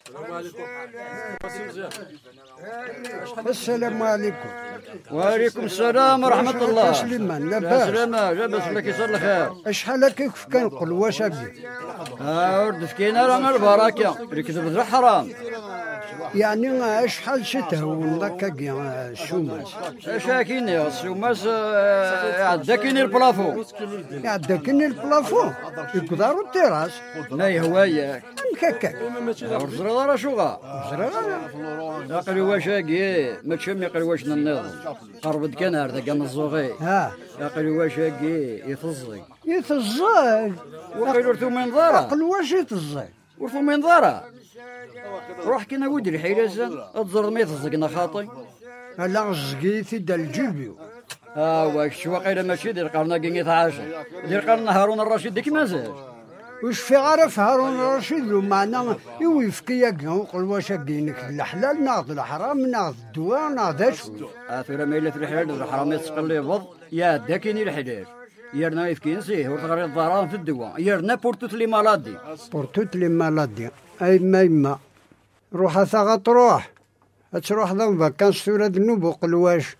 السلام عليكم. وعليكم السلام ورحمة الله. سليمان لاباس؟ سلامة لاباس لك يصير الخير. شحال هكاك كنقول واش هكا؟ ولد فكينا راه البركة اللي كتب حرام. يعني شحال شتهون هكاك الشوماس؟ شاكين يا الشوماس عدا كاين البلافون. عدا كاين البلافون يقدروا التراس. لا هو ياك. هكاك. الزرار راه شوغا. يقري واش هاكي ما تشمي يقري واش النظام. قربت كان هذا كان الزوغي. يقري واش هاكي يفزي. يفزي. وقيلوا رثو منظره. عقل واش يتزي؟ ورثو منظره. روح كنا ودي الحيلازان الزر ما يتزقنا خاطي. لا زقيتي دا الجيبيو. واش واقيلا ماشي ديال قرنا كيني 12 ديال قرنا هارون الرشيد ديك مازال. واش في عارف هارون الرشيد ومعنا يوفكي نقول واش كاينك الحلال ناخذ الحرام ناخذ الدواء ناخذ اشو. اثر ما الا في الحلال الحرام يتسقل لي بض يا دا كاين الحلال. يرنا يفكين سيه وتغري الضرام في الدواء يرنا بورتوت لي مالادي. بورتوت لي مالادي اي ما روح ثاغا تروح تروح ذا فاكانس ثورة النوب وقل واش.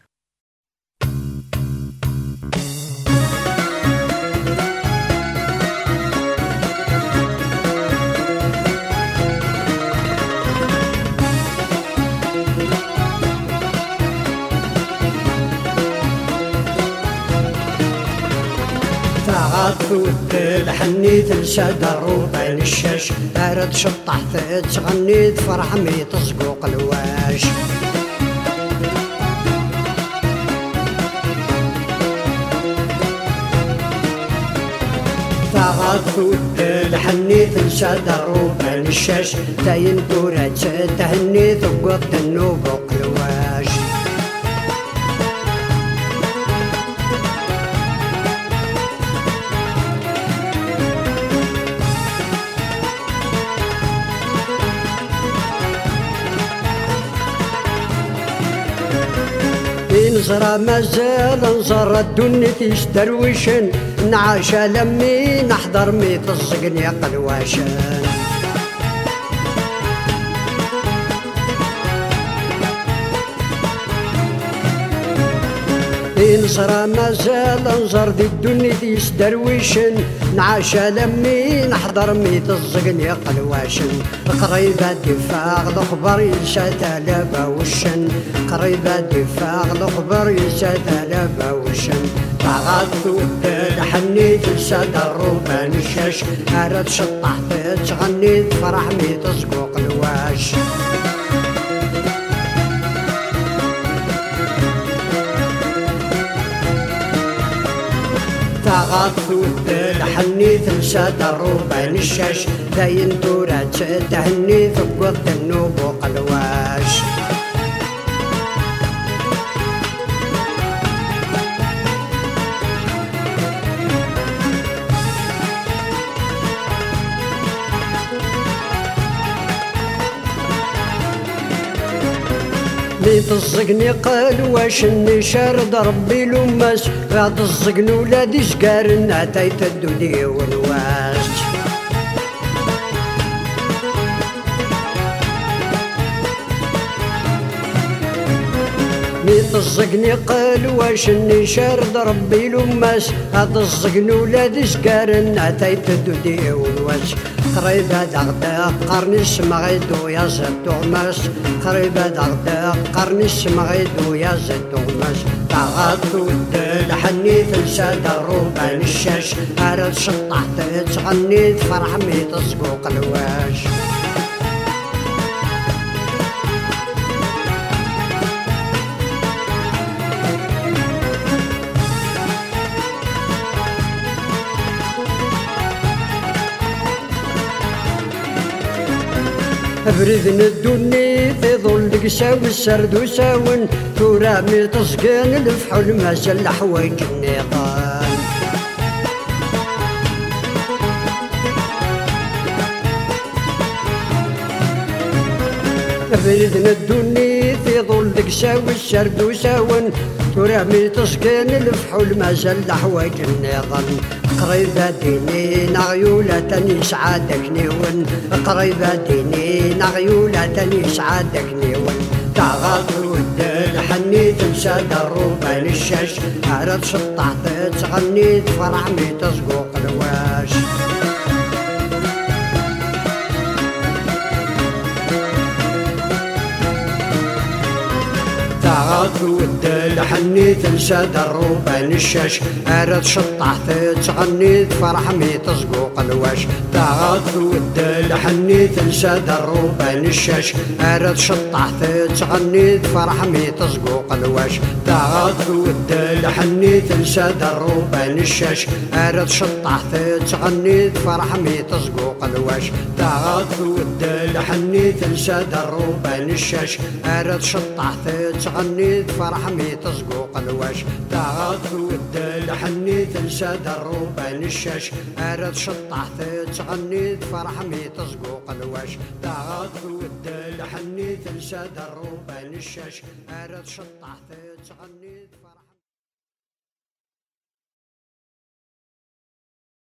ثوت الحنيت لسادر وبين الشاش ارد شطحت تغنيت فرح ميت صقوق الواش. ثوت الحنيت لسادر وبين الشاش تاين كورات تهنيت وقط النوب وقلواش. نزرى مازال نزر الدنيا تيشدروشن نعاشا لمي نحضر ميت الزقني قلواشن. نزرى مازال نزر دي الدنيا تيشدروشن نعاشا لمي نحضر ميت الزقني قلواشن. قريبة دفاع الخبر ينسى لابا وشن قريبة دفاع الخبر ينسى لابا وشن. طغت حنيت لساد الروبان الشاش ارد شطحت تغنيت فرح ميت صقوق الواش. غطوت حنيت لساد الروبان الشاش داين دورات تهنيت بقط النوب وقلواش. ميت الزقني قال واش نشارد ربي لوماس غاد الزقن ولادي شقارنا تايت الدودي والواش. ميت الزقني قال واش نشارد ربي لوماس غاد الزقن ولادي شقارنا تايت الدودي والواش. قريبة دغدا قرني السمغيدو يا زد غماس قريبة دغدا قرني السمغيدو يا زد غماس. طغت ودل حنيت لساد الروبان الشاش ارد شطحت تغنيت فرح ميت صقوق الواش. بريد الدني في ظل قساو السرد وساون ترامي تصقين الفحول مازال الحوايج النيقان. بريد الدني في ظل قساو السرد وساون ترامي تصقين الفحول مازال الحوايج النيقان. قريبة ديني نغيولة تاني سعادك نيون قريبة ديني نغيولة تاني سعادك نيون تعغط الوداد حنيت تنسى دروبان الشاش عرف شطعت تغنيت فرع ميت صقوق الواش تعاط ود حنيت تنسى دروبان الشاش عرف شطعت تغنيت فرح ميت صقوق الواش تعاط ود حنيت تنسى دروبان الشاش عرف شطعت تغنيت فرح ميت صقوق الواش تعاط ود حنيت تنسى دروبان الشاش عرف شطعت تغنيت فرح ميت صقوق الواش تعاط ود حنيت تنسى دروبان الشاش عرف شطعت تغنيت فرح ميت صقوق الواش تعاط ود حنيت تنسى دروبان الشاش عرف شطعت تغنيت فرح ميت صقوق الواش تعاط ود حنيت تنسى دروبان الشاش عرف شطعت تغنيت فرح